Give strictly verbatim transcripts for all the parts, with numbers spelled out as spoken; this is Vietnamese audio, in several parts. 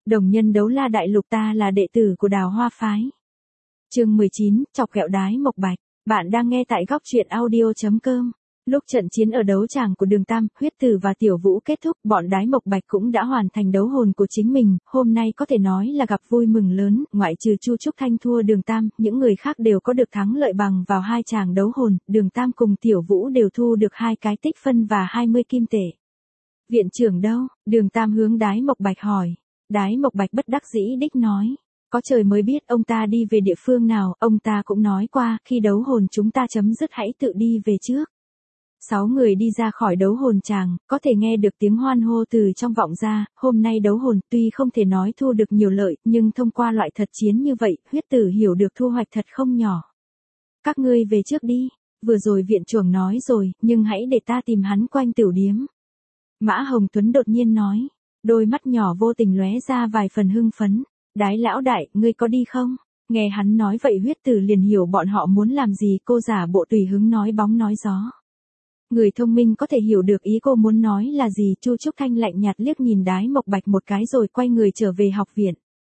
Đồng nhân đấu la đại lục, ta là đệ tử của Đào Hoa phái. Chương mười chín, chọc ghẹo Đái Mộc Bạch. Bạn đang nghe tại góc truyện audio chấm com. Lúc trận chiến ở đấu tràng của Đường Tam, Huyết Tử và Tiểu Vũ kết thúc, bọn Đái Mộc Bạch cũng đã hoàn thành đấu hồn của chính mình, hôm nay có thể nói là gặp vui mừng lớn, ngoại trừ Chu Trúc Thanh thua Đường Tam, những người khác đều có được thắng lợi bằng vào hai tràng đấu hồn, Đường Tam cùng Tiểu Vũ đều thu được hai cái tích phân và hai mươi kim tệ. Viện trưởng đâu? Đường Tam hướng Đái Mộc Bạch hỏi. Đái Mộc Bạch bất đắc dĩ đích nói. Có trời mới biết ông ta đi về địa phương nào, ông ta cũng nói qua, khi đấu hồn chúng ta chấm dứt hãy tự đi về trước. Sáu người đi ra khỏi đấu hồn tràng, có thể nghe được tiếng hoan hô từ trong vọng ra, hôm nay đấu hồn tuy không thể nói thu được nhiều lợi, nhưng thông qua loại thật chiến như vậy, Huyết Tử hiểu được thu hoạch thật không nhỏ. Các ngươi về trước đi, vừa rồi viện trưởng nói rồi, nhưng hãy để ta tìm hắn quanh tiểu điếm. Mã Hồng Tuấn đột nhiên nói, đôi mắt nhỏ vô tình lóe ra vài phần hưng phấn. Đái lão đại, ngươi có đi không? Nghe hắn nói vậy Huyết Tử liền hiểu bọn họ muốn làm gì, cô giả bộ tùy hứng nói bóng nói gió. Người thông minh có thể hiểu được ý cô muốn nói là gì. Chu Trúc Thanh lạnh nhạt liếc nhìn Đái Mộc Bạch một cái rồi quay người trở về học viện.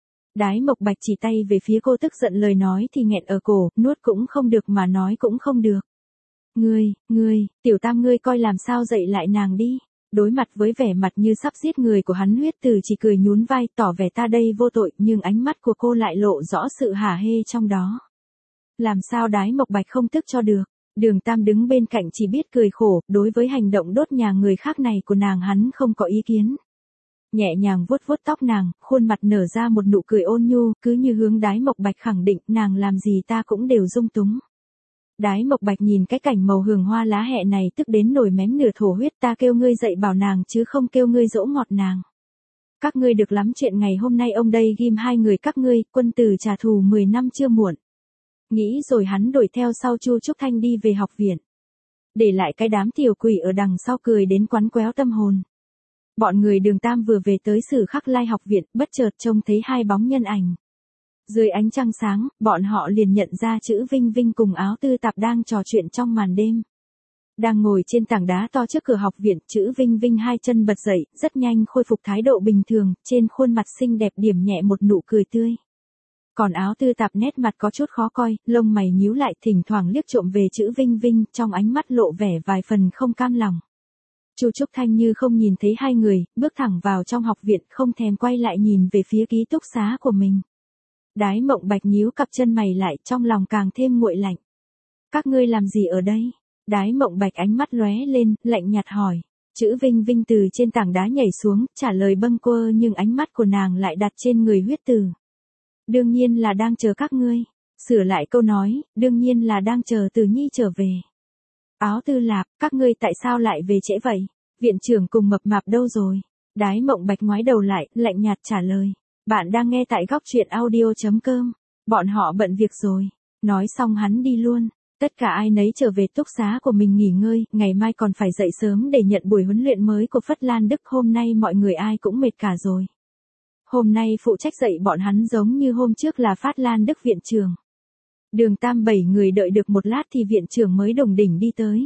Đái Mộc Bạch chỉ tay về phía cô, tức giận lời nói thì nghẹn ở cổ, nuốt cũng không được mà nói cũng không được. Ngươi, ngươi, Tiểu Tam ngươi coi làm sao dạy lại nàng đi. Đối mặt với vẻ mặt như sắp giết người của hắn, Huyết Tử chỉ cười nhún vai tỏ vẻ ta đây vô tội, nhưng ánh mắt của cô lại lộ rõ sự hả hê trong đó. Làm sao Đái Mộc Bạch không tức cho được. Đường Tam đứng bên cạnh chỉ biết cười khổ, đối với hành động đốt nhà người khác này của nàng hắn không có ý kiến. Nhẹ nhàng vuốt vuốt tóc nàng, khuôn mặt nở ra một nụ cười ôn nhu, cứ như hướng Đái Mộc Bạch khẳng định nàng làm gì ta cũng đều dung túng. Đái Mộc Bạch nhìn cái cảnh màu hường hoa lá hẹ này tức đến nổi mém nửa thổ huyết, ta kêu ngươi dạy bảo nàng chứ không kêu ngươi dỗ ngọt nàng. Các ngươi được lắm chuyện, ngày hôm nay ông đây ghim hai người các ngươi, quân tử trả thù mười năm chưa muộn. Nghĩ rồi hắn đuổi theo sau Chu Trúc Thanh đi về học viện. Để lại cái đám tiểu quỷ ở đằng sau cười đến quắn quéo tâm hồn. Bọn người Đường Tam vừa về tới Sử Khắc Lai học viện, bất chợt trông thấy hai bóng nhân ảnh. Dưới ánh trăng sáng, bọn họ liền nhận ra Chữ Vinh Vinh cùng Áo Tư Tạp đang trò chuyện trong màn đêm. Đang ngồi trên tảng đá to trước cửa học viện, Chữ Vinh Vinh hai chân bật dậy, rất nhanh khôi phục thái độ bình thường, trên khuôn mặt xinh đẹp điểm nhẹ một nụ cười tươi. Còn Áo Tư Tạp nét mặt có chút khó coi, lông mày nhíu lại, thỉnh thoảng liếc trộm về Chữ Vinh Vinh, trong ánh mắt lộ vẻ vài phần không cam lòng. Chu Trúc Thanh như không nhìn thấy hai người, bước thẳng vào trong học viện, không thèm quay lại nhìn về phía ký túc xá của mình. Đái Mộc Bạch nhíu cặp chân mày lại, trong lòng càng thêm nguội lạnh. Các ngươi làm gì ở đây? Đái Mộc Bạch ánh mắt lóe lên, lạnh nhạt hỏi. Chữ Vinh Vinh từ trên tảng đá nhảy xuống, trả lời bâng quơ, nhưng ánh mắt của nàng lại đặt trên người Huyết Tử. Đương nhiên là đang chờ các ngươi. Sửa lại câu nói, đương nhiên là đang chờ Tử Nhi trở về. Áo Tư Lạp, các ngươi tại sao lại về trễ vậy? Viện trưởng cùng Mập Mạp đâu rồi? Đái Mộc Bạch ngoái đầu lại, lạnh nhạt trả lời. Bạn đang nghe tại góc truyện audio chấm com. Bọn họ bận việc rồi. Nói xong hắn đi luôn. Tất cả ai nấy trở về túc xá của mình nghỉ ngơi, ngày mai còn phải dậy sớm để nhận buổi huấn luyện mới của Phất Lan Đức. Hôm nay mọi người ai cũng mệt cả rồi. Hôm nay phụ trách dạy bọn hắn giống như hôm trước là Phát Lan Đức viện trưởng. Đường Tam bảy người đợi được một lát thì viện trưởng mới đồng đỉnh đi tới.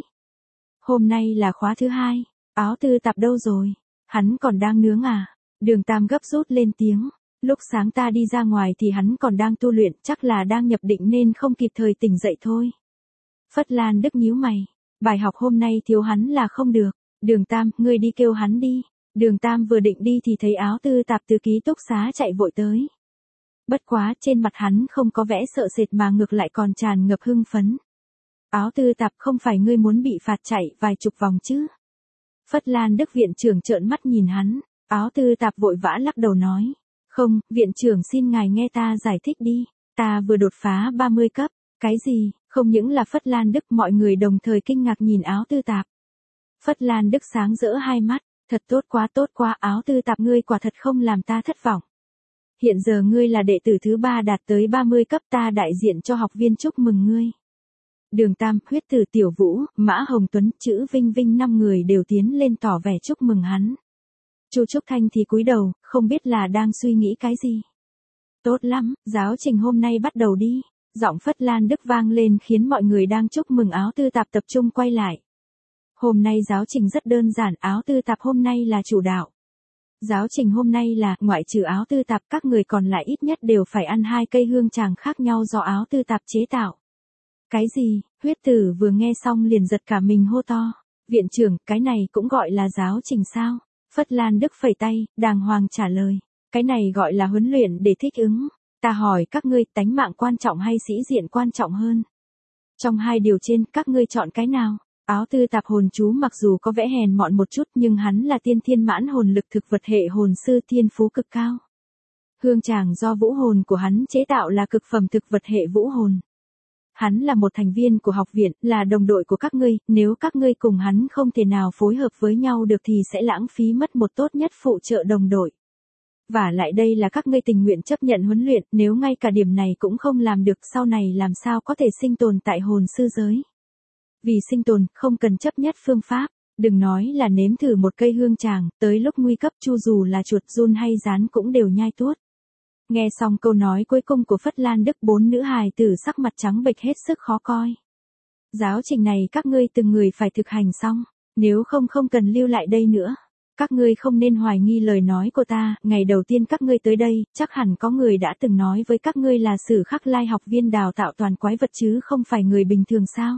Hôm nay là khóa thứ hai. Áo Tư Tạp đâu rồi? Hắn còn đang nướng à? Đường Tam gấp rút lên tiếng. Lúc sáng ta đi ra ngoài thì hắn còn đang tu luyện, chắc là đang nhập định nên không kịp thời tỉnh dậy thôi. Phất Lan Đức nhíu mày. Bài học hôm nay thiếu hắn là không được. Đường Tam, ngươi đi kêu hắn đi. Đường Tam vừa định đi thì thấy Áo Tư Tạp từ ký túc xá chạy vội tới. Bất quá, trên mặt hắn không có vẻ sợ sệt mà ngược lại còn tràn ngập hưng phấn. Áo Tư Tạp, không phải ngươi muốn bị phạt chạy vài chục vòng chứ? Phất Lan Đức viện trưởng trợn mắt nhìn hắn. Áo Tư Tạp vội vã lắc đầu nói. Không, viện trưởng xin ngài nghe ta giải thích đi. Ta vừa đột phá ba mươi cấp. Cái gì? Không những là Phất Lan Đức, mọi người đồng thời kinh ngạc nhìn Áo Tư Tạp. Phất Lan Đức sáng rỡ hai mắt. Thật tốt quá tốt quá, Áo Tư Tạp ngươi quả thật không làm ta thất vọng. Hiện giờ ngươi là đệ tử thứ ba đạt tới ba mươi cấp, ta đại diện cho học viên chúc mừng ngươi. Đường Tam, Huyết Tử, Tiểu Vũ, Mã Hồng Tuấn, Chữ Vinh Vinh năm người đều tiến lên tỏ vẻ chúc mừng hắn. Chu Trúc Thanh thì cúi đầu, không biết là đang suy nghĩ cái gì. Tốt lắm, giáo trình hôm nay bắt đầu đi. Giọng Phất Lan Đức vang lên khiến mọi người đang chúc mừng Áo Tư Tạp tập trung quay lại. Hôm nay giáo trình rất đơn giản, Áo Tư Tạp hôm nay là chủ đạo. Giáo trình hôm nay là, ngoại trừ áo tư tạp các người còn lại ít nhất đều phải ăn hai cây hương tràng khác nhau do áo tư tạp chế tạo. Cái gì? Huyết tử vừa nghe xong liền giật cả mình hô to. Viện trưởng, cái này cũng gọi là giáo trình sao? Phất Lan Đức phẩy tay, đàng hoàng trả lời. Cái này gọi là huấn luyện để thích ứng. Ta hỏi các ngươi, tánh mạng quan trọng hay sĩ diện quan trọng hơn? Trong hai điều trên, các ngươi chọn cái nào? Áo tư tạp hồn chú mặc dù có vẻ hèn mọn một chút nhưng hắn là tiên thiên mãn hồn lực thực vật hệ hồn sư thiên phú cực cao. Hương tràng do vũ hồn của hắn chế tạo là cực phẩm thực vật hệ vũ hồn. Hắn là một thành viên của học viện, là đồng đội của các ngươi, nếu các ngươi cùng hắn không thể nào phối hợp với nhau được thì sẽ lãng phí mất một tốt nhất phụ trợ đồng đội. Và lại đây là các ngươi tình nguyện chấp nhận huấn luyện, nếu ngay cả điểm này cũng không làm được sau này làm sao có thể sinh tồn tại hồn sư giới. Vì sinh tồn, không cần chấp nhất phương pháp, đừng nói là nếm thử một cây hương tràng, tới lúc nguy cấp chu dù là chuột giun hay rán cũng đều nhai tuốt. Nghe xong câu nói cuối cùng của Phất Lan Đức, bốn nữ hài tử sắc mặt trắng bệch hết sức khó coi. Giáo trình này các ngươi từng người phải thực hành xong, nếu không không cần lưu lại đây nữa. Các ngươi không nên hoài nghi lời nói của ta, ngày đầu tiên các ngươi tới đây, chắc hẳn có người đã từng nói với các ngươi là Sử Khắc Lai học viên đào tạo toàn quái vật chứ không phải người bình thường sao.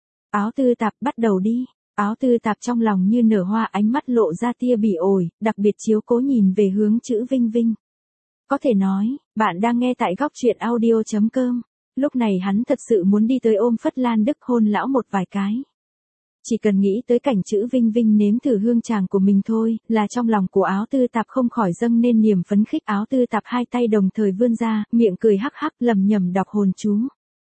Áo tư tạp bắt đầu đi, áo tư tạp trong lòng như nở hoa, ánh mắt lộ ra tia bỉ ổi, đặc biệt chiếu cố nhìn về hướng chữ Vinh Vinh. Có thể nói, bạn đang nghe tại góc truyện audio chấm com. Lúc này hắn thật sự muốn đi tới ôm Phất Lan Đức hôn lão một vài cái. Chỉ cần nghĩ tới cảnh chữ Vinh Vinh nếm thử hương tràng của mình thôi, là trong lòng của áo tư tạp không khỏi dâng nên niềm phấn khích. Áo tư tạp hai tay đồng thời vươn ra, miệng cười hắc hắc lầm nhầm đọc hồn chú.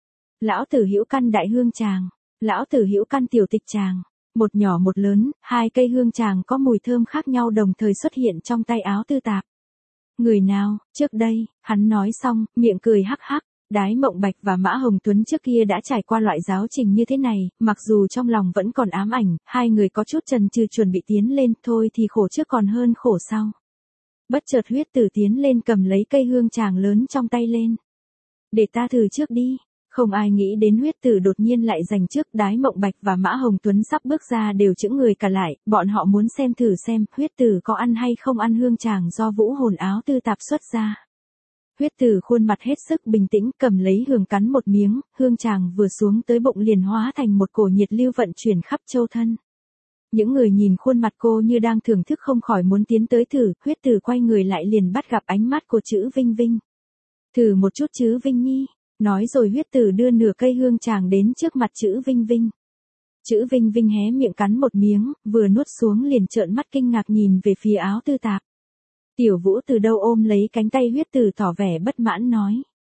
Lão tử hữu căn đại hương tràng, lão tử hữu căn tiểu tịch tràng, một nhỏ một lớn, hai cây hương tràng có mùi thơm khác nhau đồng thời xuất hiện trong tay áo tư tạp. Người nào, trước đây, hắn nói xong, miệng cười hắc hắc. Đái Mộng Bạch và Mã Hồng Tuấn trước kia đã trải qua loại giáo trình như thế này, mặc dù trong lòng vẫn còn ám ảnh, hai người có chút chần chừ chuẩn bị tiến lên, thôi thì khổ trước còn hơn khổ sau. Bất chợt huyết tử tiến lên cầm lấy cây hương tràng lớn trong tay lên. Để ta thử trước đi. Không ai nghĩ đến huyết tử đột nhiên lại giành trước. Đái Mộng Bạch và Mã Hồng Tuấn sắp bước ra đều chững người cả lại, bọn họ muốn xem thử xem huyết tử có ăn hay không ăn hương tràng do vũ hồn áo tư tạp xuất ra. Huyết tử khuôn mặt hết sức bình tĩnh, cầm lấy hương cắn một miếng, hương tràng vừa xuống tới bụng liền hóa thành một cổ nhiệt lưu vận chuyển khắp châu thân. Những người nhìn khuôn mặt cô như đang thưởng thức không khỏi muốn tiến tới thử, huyết tử quay người lại liền bắt gặp ánh mắt của chữ Vinh Vinh. Thử một chút chứ Vinh Nhi, nói rồi huyết tử đưa nửa cây hương tràng đến trước mặt chữ Vinh Vinh. Chữ Vinh Vinh hé miệng cắn một miếng, vừa nuốt xuống liền trợn mắt kinh ngạc nhìn về phía áo tư tạp. Tiểu Vũ từ đâu ôm lấy cánh tay huyết tử tỏ vẻ bất mãn nói.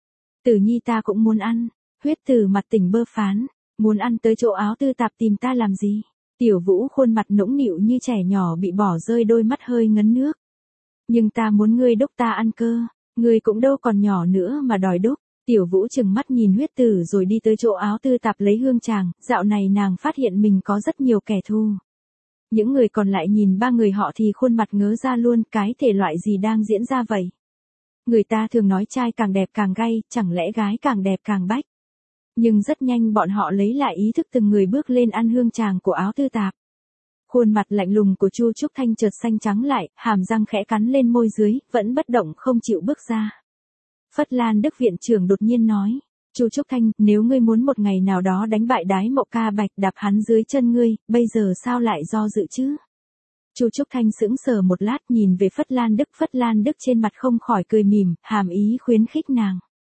Tử Nhi ta cũng muốn ăn. Huyết tử mặt tỉnh bơ phán. Muốn ăn tới chỗ áo tư tạp tìm ta làm gì? Tiểu Vũ khuôn mặt nũng nịu như trẻ nhỏ bị bỏ rơi, đôi mắt hơi ngấn nước. Nhưng ta muốn ngươi đúc ta ăn cơ. Ngươi cũng đâu còn nhỏ nữa mà đòi đúc. Tiểu Vũ chừng mắt nhìn huyết tử rồi đi tới chỗ áo tư tạp lấy hương tràng. Dạo này nàng phát hiện mình có rất nhiều kẻ thù. Những người còn lại nhìn ba người họ thì khuôn mặt ngớ ra luôn, cái thể loại gì đang diễn ra vậy? Người ta thường nói trai càng đẹp càng gay, chẳng lẽ gái càng đẹp càng bách? Nhưng rất nhanh bọn họ lấy lại ý thức, từng người bước lên ăn hương tràng của áo tư tạp. Khuôn mặt lạnh lùng của Chu Trúc Thanh chợt xanh trắng lại, hàm răng khẽ cắn lên môi dưới, vẫn bất động không chịu bước ra. Phất Lan Đức viện trưởng đột nhiên nói. Chu Trúc Thanh, nếu ngươi muốn một ngày nào đó đánh bại Đái Mộng Ca Bạch, đạp hắn dưới chân ngươi, bây giờ sao lại do dự chứ? Chu Trúc Thanh sững sờ một lát nhìn về Phất Lan Đức, Phất Lan Đức trên mặt không khỏi cười mỉm, hàm ý khuyến khích nàng.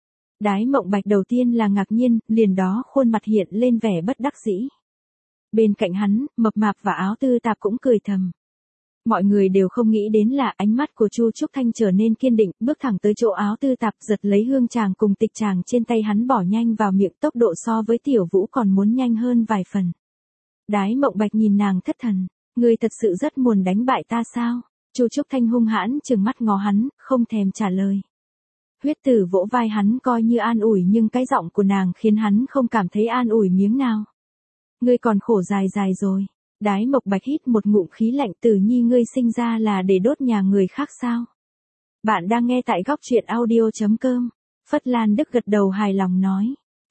Đái Mộng Bạch đầu tiên là ngạc nhiên, liền đó khuôn mặt hiện lên vẻ bất đắc dĩ. Bên cạnh hắn, Mập Mạp và Áo Tư Tạp cũng cười thầm. Mọi người đều không nghĩ đến là ánh mắt của Chu Trúc Thanh trở nên kiên định, bước thẳng tới chỗ áo tư tạp, giật lấy hương tràng cùng tịch tràng trên tay hắn bỏ nhanh vào miệng, tốc độ so với Tiểu Vũ còn muốn nhanh hơn vài phần. Đái Mộng Bạch nhìn nàng thất thần, ngươi thật sự rất muốn đánh bại ta sao? Chu Trúc Thanh hung hãn trừng mắt ngó hắn, không thèm trả lời. Huyết tử vỗ vai hắn coi như an ủi, nhưng cái giọng của nàng khiến hắn không cảm thấy an ủi miếng nào. Ngươi còn khổ dài dài rồi. Đái Mộc Bạch hít một ngụm khí lạnh, Tử Nhi ngươi sinh ra là để đốt nhà người khác sao? Bạn đang nghe tại góc truyện audio chấm com. Phất Lan Đức gật đầu hài lòng nói.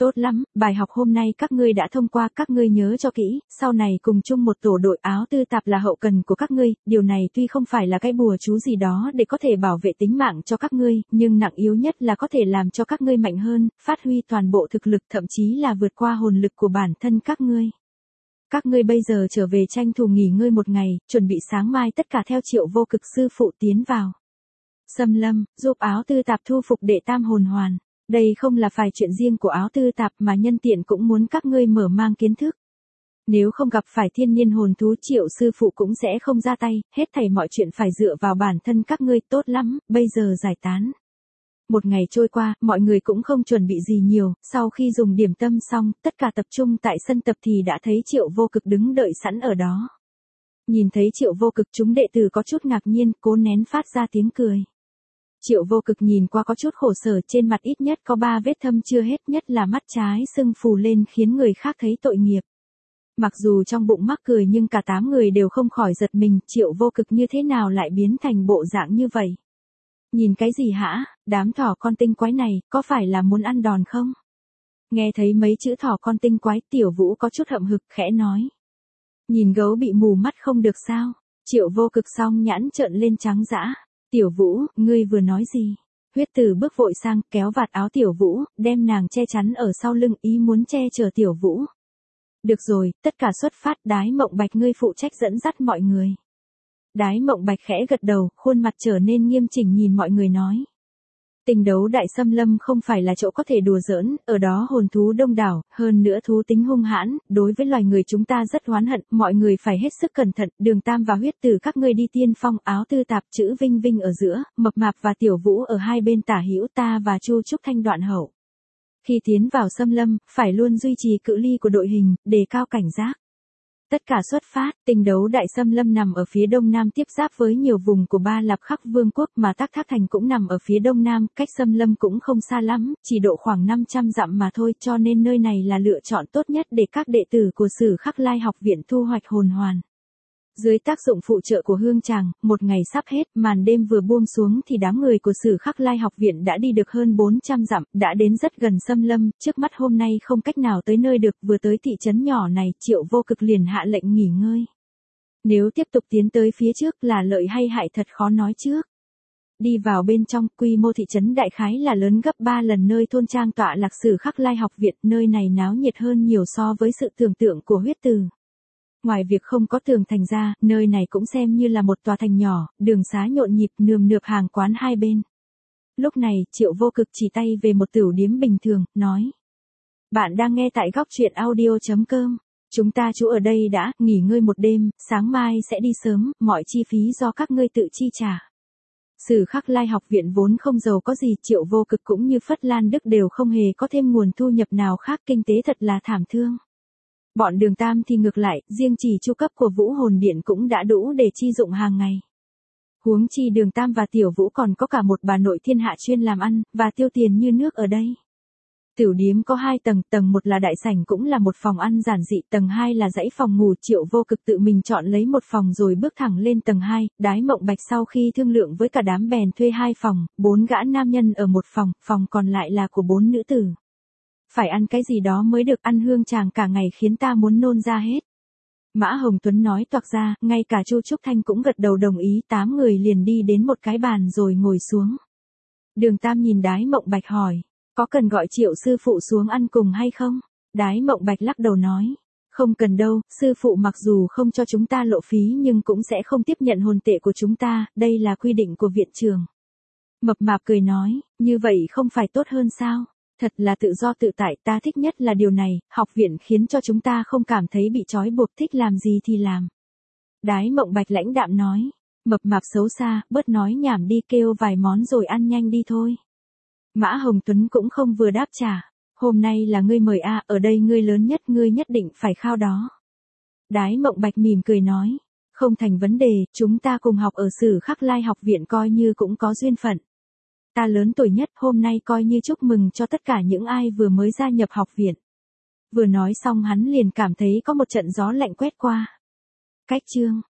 Tốt lắm, bài học hôm nay các ngươi đã thông qua, các ngươi nhớ cho kỹ, sau này cùng chung một tổ đội áo tư tạp là hậu cần của các ngươi, điều này tuy không phải là cái bùa chú gì đó để có thể bảo vệ tính mạng cho các ngươi, nhưng nặng yếu nhất là có thể làm cho các ngươi mạnh hơn, phát huy toàn bộ thực lực thậm chí là vượt qua hồn lực của bản thân các ngươi. Các ngươi bây giờ trở về tranh thủ nghỉ ngơi một ngày, chuẩn bị sáng mai tất cả theo Triệu Vô Cực sư phụ tiến vào Sâm Lâm, giúp áo tư tạp thu phục đệ tam hồn hoàn. Đây không là phải chuyện riêng của áo tư tạp mà nhân tiện cũng muốn các ngươi mở mang kiến thức. Nếu không gặp phải thiên nhiên hồn thú Triệu sư phụ cũng sẽ không ra tay, hết thảy mọi chuyện phải dựa vào bản thân các ngươi. Tốt lắm, bây giờ giải tán. Một ngày trôi qua, mọi người cũng không chuẩn bị gì nhiều, sau khi dùng điểm tâm xong, tất cả tập trung tại sân tập thì đã thấy Triệu Vô Cực đứng đợi sẵn ở đó. Nhìn thấy Triệu Vô Cực, chúng đệ tử có chút ngạc nhiên, cố nén phát ra tiếng cười. Triệu Vô Cực nhìn qua có chút khổ sở, trên mặt ít nhất có ba vết thâm chưa hết, nhất là mắt trái sưng phù lên khiến người khác thấy tội nghiệp. Mặc dù trong bụng mắc cười nhưng cả tám người đều không khỏi giật mình, Triệu Vô Cực như thế nào lại biến thành bộ dạng như vậy? Nhìn cái gì hả, đám thỏ con tinh quái này, có phải là muốn ăn đòn không? Nghe thấy mấy chữ thỏ con tinh quái, Tiểu Vũ có chút hậm hực khẽ nói. Nhìn gấu bị mù mắt không được sao? Triệu Vô Cực song nhãn trợn lên trắng dã. Tiểu Vũ, ngươi vừa nói gì? Huyết Tử bước vội sang, kéo vạt áo Tiểu Vũ, đem nàng che chắn ở sau lưng, ý muốn che chở Tiểu Vũ. Được rồi, tất cả xuất phát, Đái Mộng Bạch ngươi phụ trách dẫn dắt mọi người. Đái Mộng Bạch khẽ gật đầu, khuôn mặt trở nên nghiêm chỉnh nhìn mọi người nói. Tình đấu đại xâm lâm không phải là chỗ có thể đùa giỡn, ở đó hồn thú đông đảo, hơn nữa thú tính hung hãn, đối với loài người chúng ta rất oán hận, mọi người phải hết sức cẩn thận, Đường Tam và Huyết Tử các ngươi đi tiên phong, áo tư tạp chữ Vinh Vinh ở giữa, Mập Mạp và Tiểu Vũ ở hai bên tả hữu, ta và Chu Trúc Thanh đoạn hậu. Khi tiến vào xâm lâm, phải luôn duy trì cự ly của đội hình, đề cao cảnh giác. Tất cả xuất phát, tình đấu đại xâm lâm nằm ở phía đông nam tiếp giáp với nhiều vùng của Ba Lạp Khắc Vương quốc mà Tắc Thác Thành cũng nằm ở phía đông nam, cách xâm lâm cũng không xa lắm, chỉ độ khoảng năm trăm dặm mà thôi, cho nên nơi này là lựa chọn tốt nhất để các đệ tử của Sử Khắc Lai học viện thu hoạch hồn hoàn. Dưới tác dụng phụ trợ của hương tràng, một ngày sắp hết, màn đêm vừa buông xuống thì đám người của Sử Khắc Lai học viện đã đi được hơn bốn trăm dặm, đã đến rất gần xâm lâm, trước mắt hôm nay không cách nào tới nơi được, vừa tới thị trấn nhỏ này, Triệu Vô Cực liền hạ lệnh nghỉ ngơi. Nếu tiếp tục tiến tới phía trước là lợi hay hại thật khó nói trước. Đi vào bên trong, quy mô thị trấn đại khái là lớn gấp ba lần nơi thôn trang tọa lạc Sử Khắc Lai học viện, nơi này náo nhiệt hơn nhiều so với sự tưởng tượng của Huyết Tử. Ngoài việc không có tường thành ra, nơi này cũng xem như là một tòa thành nhỏ, đường xá nhộn nhịp nườm nượp hàng quán hai bên. Lúc này, Triệu Vô Cực chỉ tay về một tửu điếm bình thường, nói. Bạn đang nghe tại góc truyện audio chấm com. Chúng ta trú ở đây đã, nghỉ ngơi một đêm, sáng mai sẽ đi sớm, mọi chi phí do các ngươi tự chi trả. Sử Khắc Lai học viện vốn không giàu có gì, Triệu Vô Cực cũng như Phất Lan Đức đều không hề có thêm nguồn thu nhập nào khác, kinh tế thật là thảm thương. Bọn Đường Tam thì ngược lại, riêng chỉ chu cấp của Vũ Hồn Điện cũng đã đủ để chi dụng hàng ngày. Huống chi Đường Tam và Tiểu Vũ còn có cả một bà nội thiên hạ chuyên làm ăn, và tiêu tiền như nước ở đây. Tiểu điếm có hai tầng, tầng một là đại sảnh cũng là một phòng ăn giản dị, tầng hai là dãy phòng ngủ, Triệu Vô Cực tự mình chọn lấy một phòng rồi bước thẳng lên tầng hai, Đái Mộng Bạch sau khi thương lượng với cả đám bèn thuê hai phòng, bốn gã nam nhân ở một phòng, phòng còn lại là của bốn nữ tử. Phải ăn cái gì đó mới được, ăn hương tràng cả ngày khiến ta muốn nôn ra hết. Mã Hồng Tuấn nói toạc ra, ngay cả Chu Trúc Thanh cũng gật đầu đồng ý, tám người liền đi đến một cái bàn rồi ngồi xuống. Đường Tam nhìn Đái Mộng Bạch hỏi, có cần gọi Triệu sư phụ xuống ăn cùng hay không? Đái Mộng Bạch lắc đầu nói, không cần đâu, sư phụ mặc dù không cho chúng ta lộ phí nhưng cũng sẽ không tiếp nhận hồn tệ của chúng ta, đây là quy định của viện trường. Mập Mạp cười nói, như vậy không phải tốt hơn sao? Thật là tự do tự tại, ta thích nhất là điều này, học viện khiến cho chúng ta không cảm thấy bị trói buộc, thích làm gì thì làm. Đái Mộng Bạch lãnh đạm nói, Mập Mạp xấu xa, bớt nói nhảm đi, kêu vài món rồi ăn nhanh đi thôi. Mã Hồng Tuấn cũng không vừa đáp trả, hôm nay là ngươi mời a, ở đây ngươi lớn nhất, ngươi nhất định phải khao đó. Đái Mộng Bạch mỉm cười nói, không thành vấn đề, chúng ta cùng học ở Sử Khắc Lai học viện coi như cũng có duyên phận. Ta lớn tuổi nhất, hôm nay coi như chúc mừng cho tất cả những ai vừa mới gia nhập học viện. Vừa nói xong hắn liền cảm thấy có một trận gió lạnh quét qua. Cách chương